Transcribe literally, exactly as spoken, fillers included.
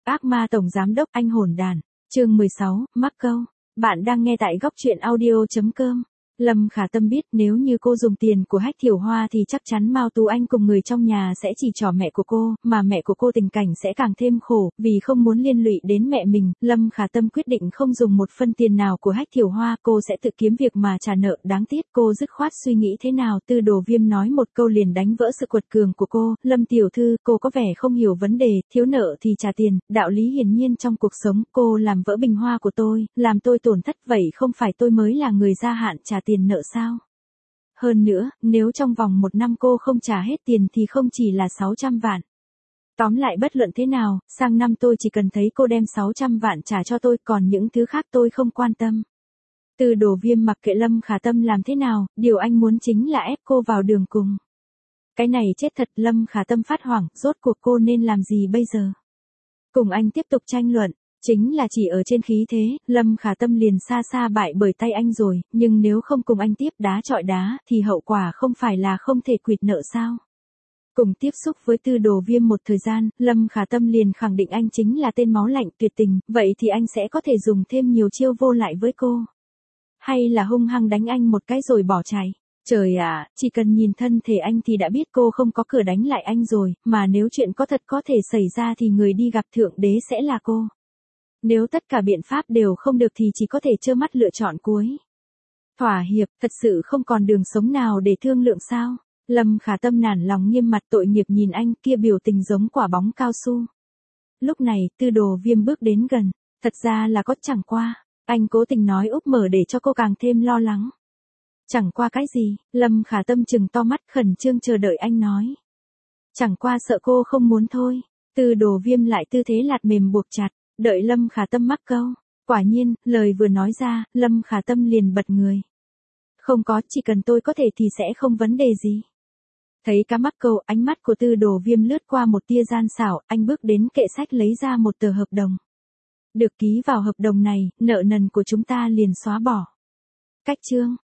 ác ma tổng giám đốc anh hồn đàn. Chương mười sáu, mắc câu. Bạn đang nghe tại góc truyện audio chấm com. Lâm Khả Tâm biết nếu như cô dùng tiền của Hách Thiểu Hoa thì chắc chắn Mao Tú Anh cùng người trong nhà sẽ chỉ trỏ mẹ của cô, mà mẹ của cô tình cảnh sẽ càng thêm khổ, vì không muốn liên lụy đến mẹ mình, Lâm Khả Tâm quyết định không dùng một phân tiền nào của Hách Thiểu Hoa, cô sẽ tự kiếm việc mà trả nợ. Đáng tiếc cô dứt khoát suy nghĩ thế nào, Tư Đồ Viêm nói một câu liền đánh vỡ sự quật cường của cô. Lâm tiểu thư, cô có vẻ không hiểu vấn đề, thiếu nợ thì trả tiền, đạo lý hiển nhiên trong cuộc sống, cô làm vỡ bình hoa của tôi, làm tôi tổn thất, vậy không phải tôi mới là người gia hạn trả tiền nợ sao? Hơn nữa, nếu trong vòng một năm cô không trả hết tiền thì không chỉ là sáu trăm vạn. Tóm lại bất luận thế nào, sang năm tôi chỉ cần thấy cô đem sáu trăm vạn trả cho tôi, còn những thứ khác tôi không quan tâm. Tư Đồ Viêm mặc kệ Lâm Khả Tâm làm thế nào, điều anh muốn chính là ép cô vào đường cùng. Cái này chết thật, Lâm Khả Tâm phát hoảng, rốt cuộc cô nên làm gì bây giờ? Cùng anh tiếp tục tranh luận. Chính là chỉ ở trên khí thế, Lâm Khả Tâm liền xa xa bại bởi tay anh rồi, nhưng nếu không cùng anh tiếp đá chọi đá, thì hậu quả không phải là không thể quỵt nợ sao? Cùng tiếp xúc với Tư Đồ Viêm một thời gian, Lâm Khả Tâm liền khẳng định anh chính là tên máu lạnh tuyệt tình, vậy thì anh sẽ có thể dùng thêm nhiều chiêu vô lại với cô. Hay là hung hăng đánh anh một cái rồi bỏ chạy? Trời ạ, chỉ cần nhìn thân thể anh thì đã biết cô không có cửa đánh lại anh rồi, mà nếu chuyện có thật có thể xảy ra thì người đi gặp Thượng Đế sẽ là cô. Nếu tất cả biện pháp đều không được thì chỉ có thể trơ mắt lựa chọn cuối. Thỏa hiệp, thật sự không còn đường sống nào để thương lượng sao? Lâm Khả Tâm nản lòng nghiêm mặt tội nghiệp nhìn anh, kia biểu tình giống quả bóng cao su. Lúc này, Tư Đồ Viêm bước đến gần, thật ra là có chẳng qua, anh cố tình nói úp mở để cho cô càng thêm lo lắng. Chẳng qua cái gì? Lâm Khả Tâm trừng to mắt khẩn trương chờ đợi anh nói. Chẳng qua sợ cô không muốn thôi. Tư Đồ Viêm lại tư thế lạt mềm buộc chặt. Đợi Lâm Khả Tâm mắc câu. Quả nhiên, lời vừa nói ra, Lâm Khả Tâm liền bật người. Không có, chỉ cần tôi có thể thì sẽ không vấn đề gì. Thấy cá mắc câu, ánh mắt của Tư Đồ Viêm lướt qua một tia gian xảo, anh bước đến kệ sách lấy ra một tờ hợp đồng. Được ký vào hợp đồng này, nợ nần của chúng ta liền xóa bỏ. Cách chương.